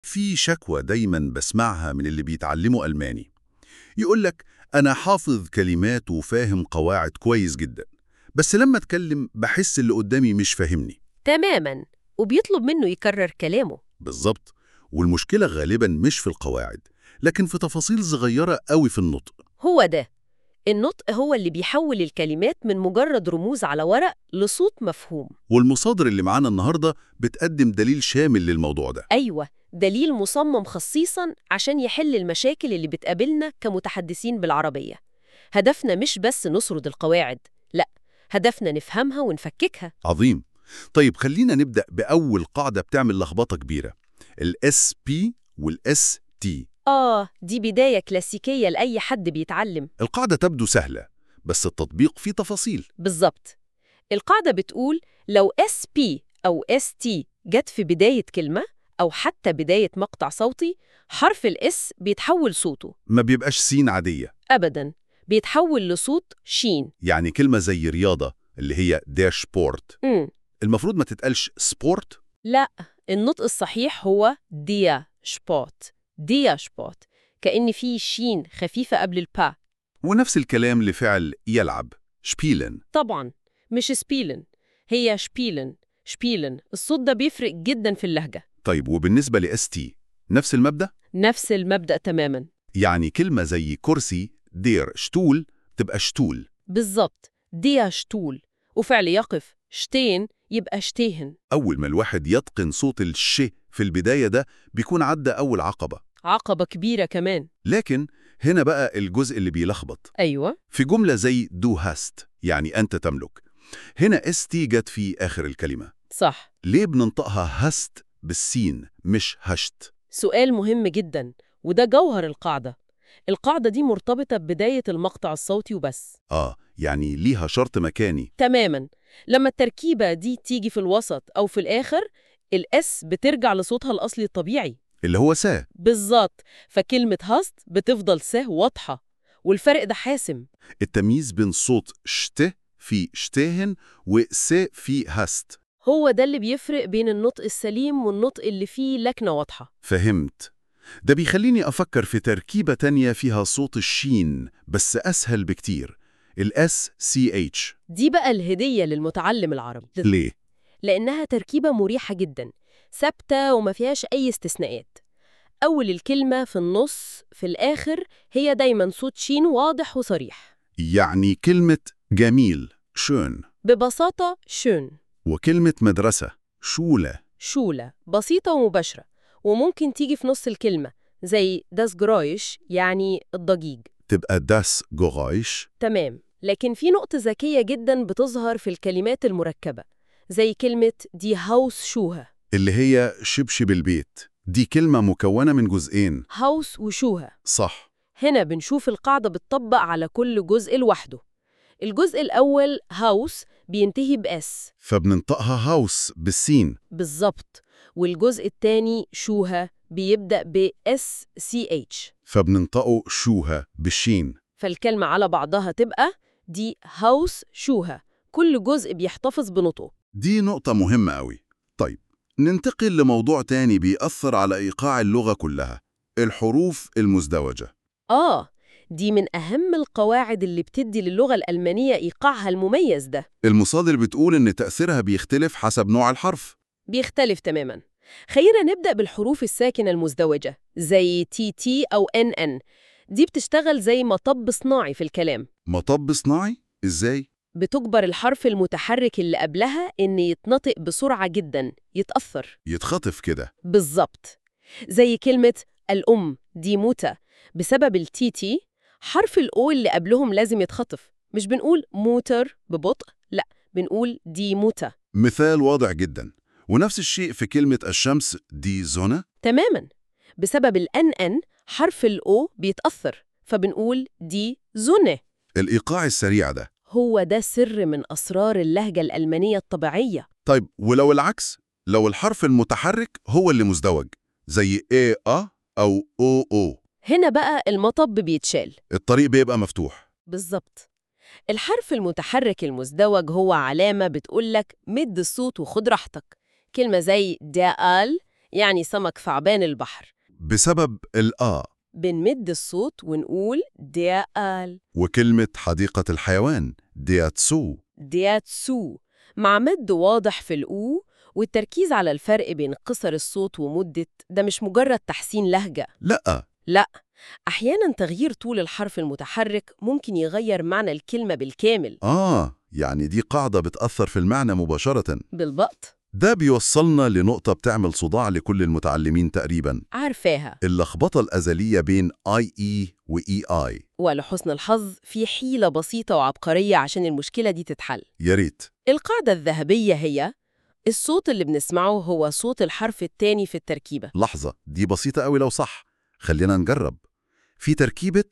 في شكوى دايما بسمعها من اللي بيتعلموا ألماني. يقولك أنا حافظ كلمات وفاهم قواعد كويس جدا، بس لما أتكلم بحس اللي قدامي مش فاهمني. تماماً. وبيطلب منه يكرر كلامه. بالظبط. والمشكلة غالبا مش في القواعد، لكن في تفاصيل صغيرة قوي في النطق. هو ده. النطق هو اللي بيحول الكلمات من مجرد رموز على ورق لصوت مفهوم. والمصادر اللي معانا النهاردة بتقدم دليل شامل للموضوع ده. أيوة، دليل مصمم خصيصاً عشان يحل المشاكل اللي بتقابلنا كمتحدثين بالعربية. هدفنا مش بس نسرد القواعد، لأ، هدفنا نفهمها ونفككها. عظيم. طيب خلينا نبدأ بأول قاعدة بتعمل لخبطة كبيرة، الاس بي والاس تي. دي بداية كلاسيكية لأي حد بيتعلم. القاعدة تبدو سهلة، بس التطبيق فيه تفاصيل. بالظبط. القاعدة بتقول لو SP أو ST جت في بداية كلمة أو حتى بداية مقطع صوتي، حرف الإس بيتحول صوته. ما بيبقاش سين عادية. أبداً، بيتحول لصوت شين. يعني كلمة زي رياضة اللي هي der Sport المفروض ما تتقالش سبورت. لا، النطق الصحيح هو ديا شبوت. ديا شبوت، كأن في شين خفيفة قبل البا. ونفس الكلام لفعل يلعب شبيلن. طبعاً مش سبيلن، هي شبيلن. شبيلن الصوت ده بيفرق جداً في اللهجة. طيب وبالنسبة لاس تي نفس المبدأ؟ نفس المبدأ تماماً. يعني كلمة زي كرسي دير شتول تبقى شتول. بالظبط، ديا شتول. وفعل يقف شتين يبقى شتيهن. أول ما الواحد يتقن صوت الش في البداية ده بيكون عدى أول عقبة. عقبة كبيرة كمان. لكن هنا بقى الجزء اللي بيلخبط. أيوة. في جملة زي دو هاست يعني أنت تملك، هنا اس تي جت في آخر الكلمة. صح. ليه بننطقها هست بالسين مش هشت؟ سؤال مهم جدا، وده جوهر القاعدة. القاعدة دي مرتبطة ببداية المقطع الصوتي وبس. يعني ليها شرط مكاني. تماما. لما التركيبة دي تيجي في الوسط أو في الآخر، الأس بترجع لصوتها الأصلي الطبيعي اللي هو سا. بالظبط. فكلمة هاست بتفضل سه واضحة، والفرق ده حاسم. التمييز بين صوت شت في شتهن وس في هست. هو ده اللي بيفرق بين النطق السليم والنطق اللي فيه لكنة واضحة. فهمت. ده بيخليني أفكر في تركيبة تانية فيها صوت الشين بس أسهل بكتير، الاس سي اتش. دي بقى الهدية للمتعلم العربي. ليه؟ لأنها تركيبة مريحة جدا، ثابتة وما فيهاش أي استثناءات. أول الكلمة، في النص، في الآخر، هي دايما صوت شين واضح وصريح. يعني كلمة جميل شون، ببساطة شون. وكلمة مدرسة شولة. شولة بسيطة ومباشرة، وممكن تيجي في نص الكلمة زي das Geräusch يعني الضجيج. تبقى das Geräusch. تمام. لكن في نقطة ذكية جدا بتظهر في الكلمات المركبة، زي كلمة die Hausschuhe. اللي هي شبشب البيت، دي كلمة مكونة من جزئين. هاوس وشوها. صح. هنا بنشوف القاعدة بتطبق على كل جزء لوحده. الجزء الأول هاوس بينتهي بأس، فبننطقها هاوس بالسين. بالظبط. والجزء الثاني شوها بيبدأ بأس سي اتش، فبننطقه شوها بالشين. فالكلمة على بعضها تبقى دي هاوس شوها. كل جزء بيحتفظ بنطقه. دي نقطة مهمة قوي. طيب ننتقل لموضوع تاني بيأثر على إيقاع اللغة كلها، الحروف المزدوجة. دي من أهم القواعد اللي بتدي للغة الألمانية إيقاعها المميز ده. المصادر بتقول إن تأثيرها بيختلف حسب نوع الحرف. بيختلف تماماً. خلينا نبدأ بالحروف الساكنة المزدوجة زي تي تي أو ان ان. دي بتشتغل زي مطب صناعي في الكلام. مطب صناعي؟ إزاي؟ بتجبر الحرف المتحرك اللي قبلها إن يتنطق بسرعة جداً، يتأثر. يتخطف كده. بالظبط. زي كلمة الأم دي موتة، بسبب التي تي حرف الأو اللي قبلهم لازم يتخطف. مش بنقول موتر ببطء، لا، بنقول دي موتة. مثال واضح جدا. ونفس الشيء في كلمة الشمس دي زونة. تماماً. بسبب الان ان حرف الأو بيتأثر، فبنقول دي زونة. الإيقاع السريع ده هو ده سر من أسرار اللهجة الألمانية الطبيعية. طيب ولو العكس، لو الحرف المتحرك هو اللي مزدوج زي أو أو، هنا بقى المطب بيتشال. الطريق بيبقى مفتوح. بالظبط. الحرف المتحرك المزدوج هو علامة بتقولك مد الصوت وخد راحتك. كلمة زي دال يعني سمك ثعبان البحر. بسبب بنمد الصوت ونقول der Aal. وكلمة حديقة الحيوان دياتسو. der Zoo مع مد واضح في الأو، والتركيز على الفرق بين قصر الصوت ومدة ده مش مجرد تحسين لهجة. لأ، أحياناً تغيير طول الحرف المتحرك ممكن يغير معنى الكلمة بالكامل. يعني دي قاعدة بتأثر في المعنى مباشرة. بالضبط. ده بيوصلنا لنقطة بتعمل صداع لكل المتعلمين تقريباً، عارفاها. اللخبطة الأزلية بين IE و EI. ولحسن الحظ في حيلة بسيطة وعبقرية عشان المشكلة دي تتحل. يا ريت. القاعدة الذهبية هي الصوت اللي بنسمعه هو صوت الحرف الثاني في التركيبة. لحظة، دي بسيطة قوي لو صح. خلينا نجرب. في تركيبة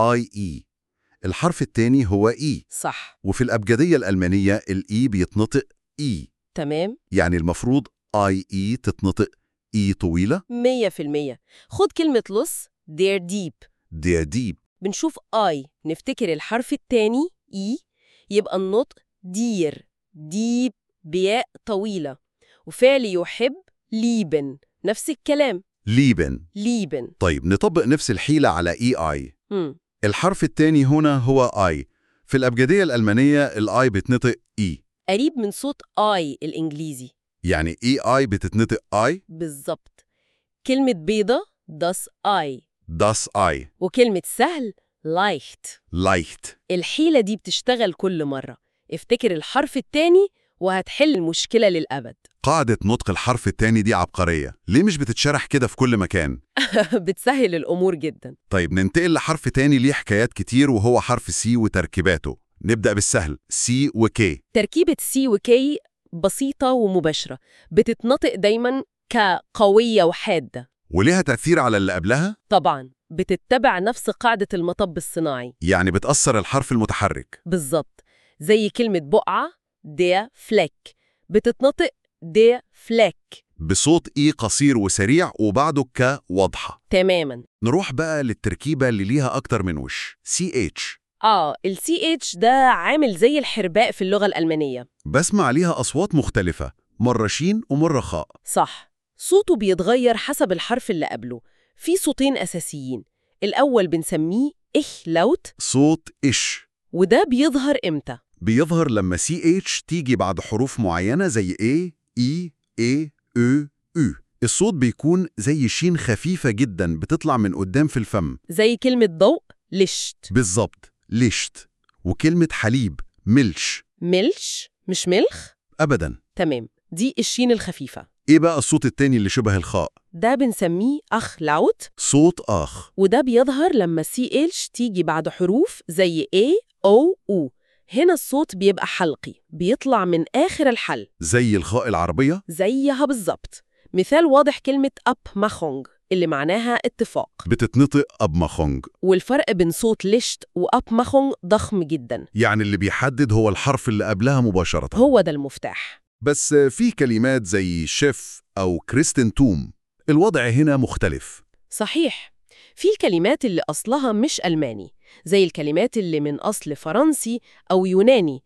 IE الحرف الثاني هو E. صح. وفي الأبجدية الألمانية الإي بيتنطق E. تمام. يعني المفروض IE تتنطق E طويلة. 100%. خد كلمة لص der Dieb. ديب. بنشوف I نفتكر الحرف الثاني E، يبقى النطق دير ديب بياء طويلة. وفعل يحب lieben نفس الكلام ليبن. lieben. طيب نطبق نفس الحيلة على EI. مم. الحرف الثاني هنا هو I. في الأبجدية الألمانية الI بتنطق E. قريب من صوت I الإنجليزي. يعني EI بتتنطق I. بالظبط. كلمة بيضة das I. Das I. وكلمة سهل leicht. leicht. الحيلة دي بتشتغل كل مرة. افتكر الحرف الثاني وهتحل المشكلة للأبد. قاعدة نطق الحرف الثاني دي عبقرية. ليه مش بتتشرح كده في كل مكان؟ بتسهل الأمور جدا. طيب ننتقل لحرف تاني ليه حكايات كتير وهو حرف C وتركيباته. نبدأ بالسهل C و K. تركيبة C و K بسيطة ومباشرة، بتتنطق دايما كقوية وحادة. وليها تأثير على اللي قبلها؟ طبعا بتتبع نفس قاعدة المطب الصناعي. يعني بتأثر الحرف المتحرك. بالظبط. زي كلمة بقعة der Fleck بتتنطق der Fleck بصوت E قصير وسريع وبعده ك واضحة. تماما. نروح بقى للتركيبة اللي ليها أكتر من وش CH. ال CH ده عامل زي الحرباء في اللغة الألمانية. بسمع ليها أصوات مختلفة، مرة شين ومرة خاء. صح. صوته بيتغير حسب الحرف اللي قبله. في صوتين أساسيين، الأول بنسميه إخ لوت. صوت إش. وده بيظهر إمتى؟ بيظهر لما CH تيجي بعد حروف معينة زي A, E, A, Ö, U. الصوت بيكون زي شين خفيفة جدا بتطلع من قدام في الفم. زي كلمة ضوء لشت. بالظبط لشت. وكلمة حليب ملش. ملش مش ملخ؟ أبدا. تمام، دي الشين الخفيفة. إيه بقى الصوت التاني اللي شبه الخاء؟ ده بنسميه أخ لاوت. صوت آخ. وده بيظهر لما CH تيجي بعد حروف زي A, O, U. هنا الصوت بيبقى حلقي، بيطلع من آخر الحل. زي الخاء العربية؟ زيها بالظبط. مثال واضح كلمة أب-مachung اللي معناها اتفاق. بتتنطق أب-مachung. والفرق بين صوت لشت وأب-مachung ضخم جدا. يعني اللي بيحدد هو الحرف اللي قبلها مباشرة. هو ده المفتاح. بس في كلمات زي شيف أو كريستنتوم الوضع هنا مختلف. صحيح. في الكلمات اللي أصلها مش ألماني، زي الكلمات اللي من أصل فرنسي أو يوناني،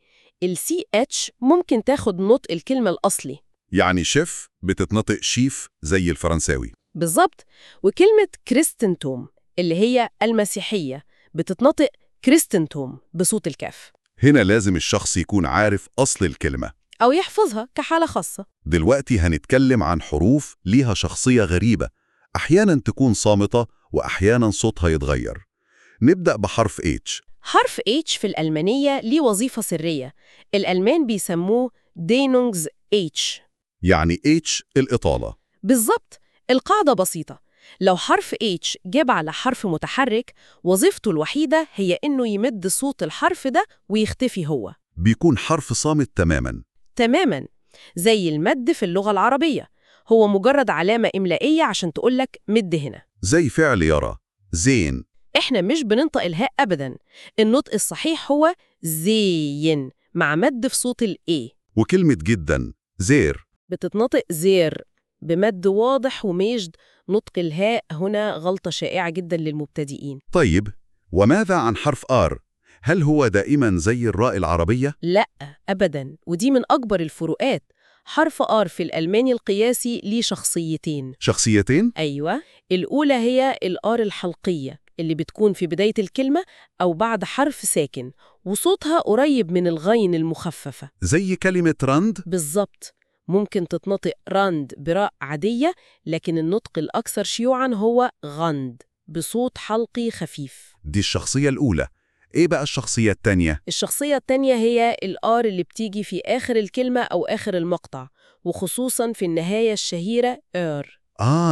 CH ممكن تاخد نطق الكلمة الأصلي. يعني شيف بتتنطق شيف زي الفرنساوي. بالظبط. وكلمة كريستنتوم اللي هي المسيحية بتتنطق كريستنتوم بصوت الكاف. هنا لازم الشخص يكون عارف أصل الكلمة أو يحفظها كحالة خاصة. دلوقتي هنتكلم عن حروف ليها شخصية غريبة، أحياناً تكون صامتة وأحياناً صوتها يتغير. نبدأ بحرف H. حرف H في الألمانية ليه وظيفة سرية، الألمان بيسموه Dehnungs H. يعني H الإطالة. بالظبط. القاعدة بسيطة، لو حرف H جاب على حرف متحرك وظيفته الوحيدة هي إنه يمد صوت الحرف ده ويختفي هو. بيكون حرف صامت تماماً. تماماً. زي المد في اللغة العربية، هو مجرد علامة إملائية عشان تقولك مد هنا. زي فعل يرى زين. إحنا مش بننطق الهاء أبداً، النطق الصحيح هو زين مع مد في صوت الإيه. وكلمة جداً زير بتتنطق زير بمد واضح وميجد. نطق الهاء هنا غلطة شائعة جداً للمبتدئين. طيب وماذا عن حرف R؟ هل هو دائماً زي الراء العربية؟ لا أبداً، ودي من أكبر الفروقات. حرف R في الألماني القياسي ليه شخصيتين. شخصيتين؟ أيوة، الأولى هي الR الحلقية اللي بتكون في بداية الكلمة أو بعد حرف ساكن وصوتها قريب من الغين المخففة. زي كلمة راند؟ بالظبط، ممكن تتنطق راند براء عادية، لكن النطق الأكثر شيوعاً هو غاند بصوت حلقي خفيف. دي الشخصية الأولى. إيه بقى الشخصية التانية؟ الشخصية التانية هي الآر اللي بتيجي في آخر الكلمة أو آخر المقطع، وخصوصاً في النهاية الشهيرة آر.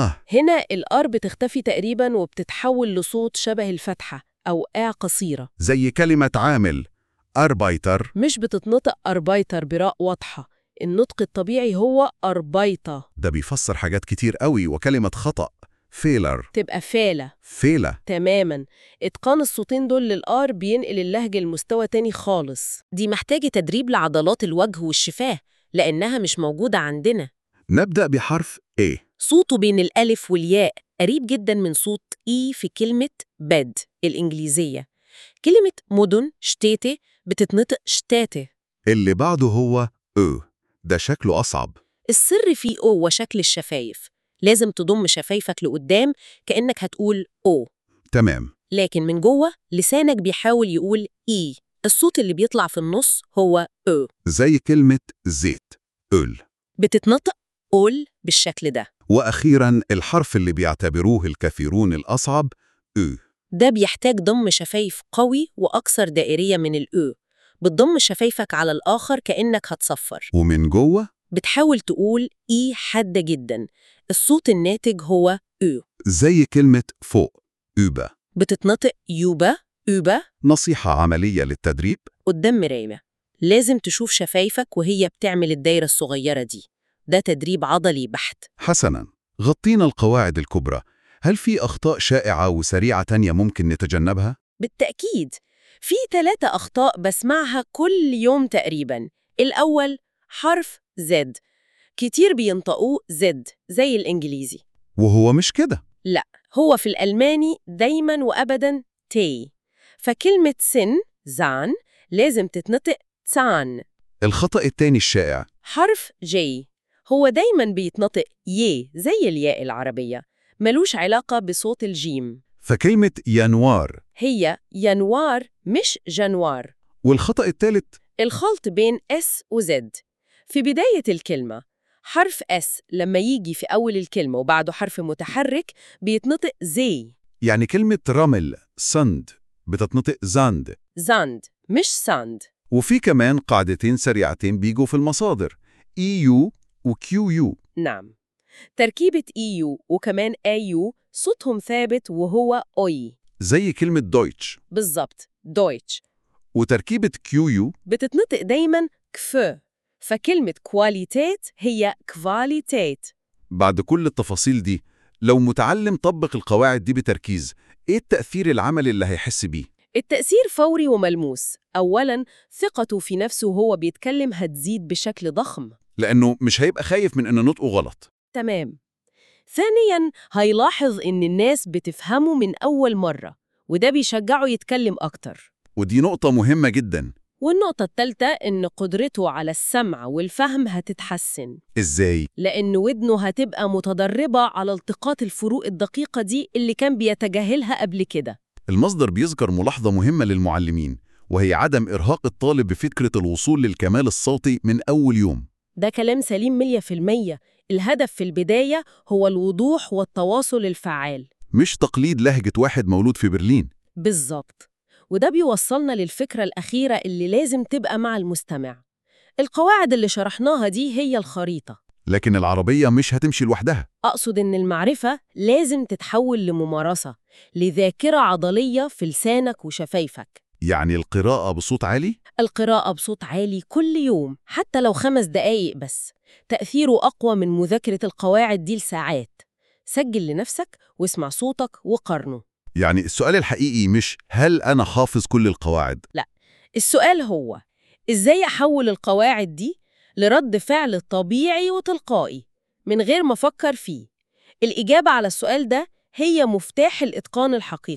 هنا الآر بتختفي تقريباً وبتتحول لصوت شبه الفتحة أو قصيرة. زي كلمة عامل أربايتر. مش بتتنطق أربايتر براء واضحة، النطق الطبيعي هو أربايطة. ده بيفسر حاجات كتير قوي. وكلمة خطأ فيلر تبقى فالة. فيلة. تماماً، إتقان الصوتين دول للآر بينقل اللهجة لمستوى تاني خالص. دي محتاجة تدريب لعضلات الوجه والشفاه لأنها مش موجودة عندنا. نبدأ بحرف A. صوته بين الألف والياء قريب جداً من صوت إي في كلمة بد الإنجليزية. كلمة مدن شتيتي بتتنطق شتاتي. اللي بعده هو أو. ده شكله أصعب. السر في أو وشكل الشفايف، لازم تضم شفايفك لقدام كأنك هتقول أو، تمام. لكن من جوه لسانك بيحاول يقول إي. الصوت اللي بيطلع في النص هو أو. زي كلمة زيت أول. بتتنطق أول بالشكل ده. وأخيراً الحرف اللي بيعتبروه الكثيرون الأصعب أو. ده بيحتاج ضم شفايف قوي وأكثر دائرية من الأو. بتضم شفايفك على الآخر كأنك هتصفر، ومن جوه بتحاول تقول إي حادة جداً. الصوت الناتج هو أو. زي كلمة فوق أوبا. بتتنطق يوبا أوبا. نصيحة عملية للتدريب: قدام مراية لازم تشوف شفايفك وهي بتعمل الدايرة الصغيرة دي. ده تدريب عضلي بحت. حسناً، غطينا القواعد الكبرى. هل في أخطاء شائعة وسريعة تانية ممكن نتجنبها؟ بالتأكيد، في 3 أخطاء بسمعها كل يوم تقريباً. الأول حرف زد، كتير بينطقوه زد زي الإنجليزي. وهو مش كده. لا، هو في الألماني دايماً وأبداً تي، فكلمة سن زان لازم تتنطق تسان. الخطأ التاني الشائع: حرف جي، هو دايماً بيتنطق ي زي الياء العربية، ملوش علاقة بصوت الجيم. فكلمة ينوار. هي ينوار مش جنوار. والخطأ الثالث: الخلط بين S و Z في بداية الكلمة. حرف S لما يجي في أول الكلمة وبعده حرف متحرك بيتنطق زي. يعني كلمة رمل سند بتتنطق زاند. زاند مش ساند. وفي كمان قاعدتين سريعتين بيجوا في المصادر: EU و QU. نعم، تركيبة EU وكمان AU صوتهم ثابت وهو أوي. زي كلمة دويتش. بالظبط، دويتش. وتركيبة QU بتتنطق دايماً كف، فكلمة كواليتيت هي كواليتيت. بعد كل التفاصيل دي، لو متعلم طبق القواعد دي بتركيز، إيه التأثير العملي اللي هيحس بيه؟ التأثير فوري وملموس. أولاً، ثقته في نفسه وهو بيتكلم هتزيد بشكل ضخم، لأنه مش هيبقى خايف من إن نطقه غلط. تمام. ثانياً، هيلاحظ إن الناس بتفهمه من أول مرة، وده بيشجعه يتكلم أكتر. ودي نقطة مهمة جداً. والنقطة الثالثة إن قدرته على السمع والفهم هتتحسن. إزاي؟ لأن ودنه هتبقى متدربة على التقاط الفروق الدقيقة دي اللي كان بيتجاهلها قبل كده. المصدر بيذكر ملاحظة مهمة للمعلمين، وهي عدم إرهاق الطالب بفكرة الوصول للكمال الصوتي من أول يوم. ده كلام سليم 100%. الهدف في البداية هو الوضوح والتواصل الفعال، مش تقليد لهجة واحد مولود في برلين. بالظبط. وده بيوصلنا للفكرة الأخيرة اللي لازم تبقى مع المستمع. القواعد اللي شرحناها دي هي الخريطة، لكن العربية مش هتمشي لوحدها. أقصد إن المعرفة لازم تتحول لممارسة، لذاكرة عضلية في لسانك وشفايفك. يعني القراءة بصوت عالي؟ القراءة بصوت عالي كل يوم، حتى لو 5 دقايق بس، تأثيره أقوى من مذاكرة القواعد دي لساعات. سجل لنفسك واسمع صوتك وقارنه. يعني السؤال الحقيقي مش هل أنا حافظ كل القواعد؟ لا، السؤال هو إزاي أحول القواعد دي لرد فعل طبيعي وتلقائي من غير ما أفكر فيه. الإجابة على السؤال ده هي مفتاح الإتقان الحقيقي.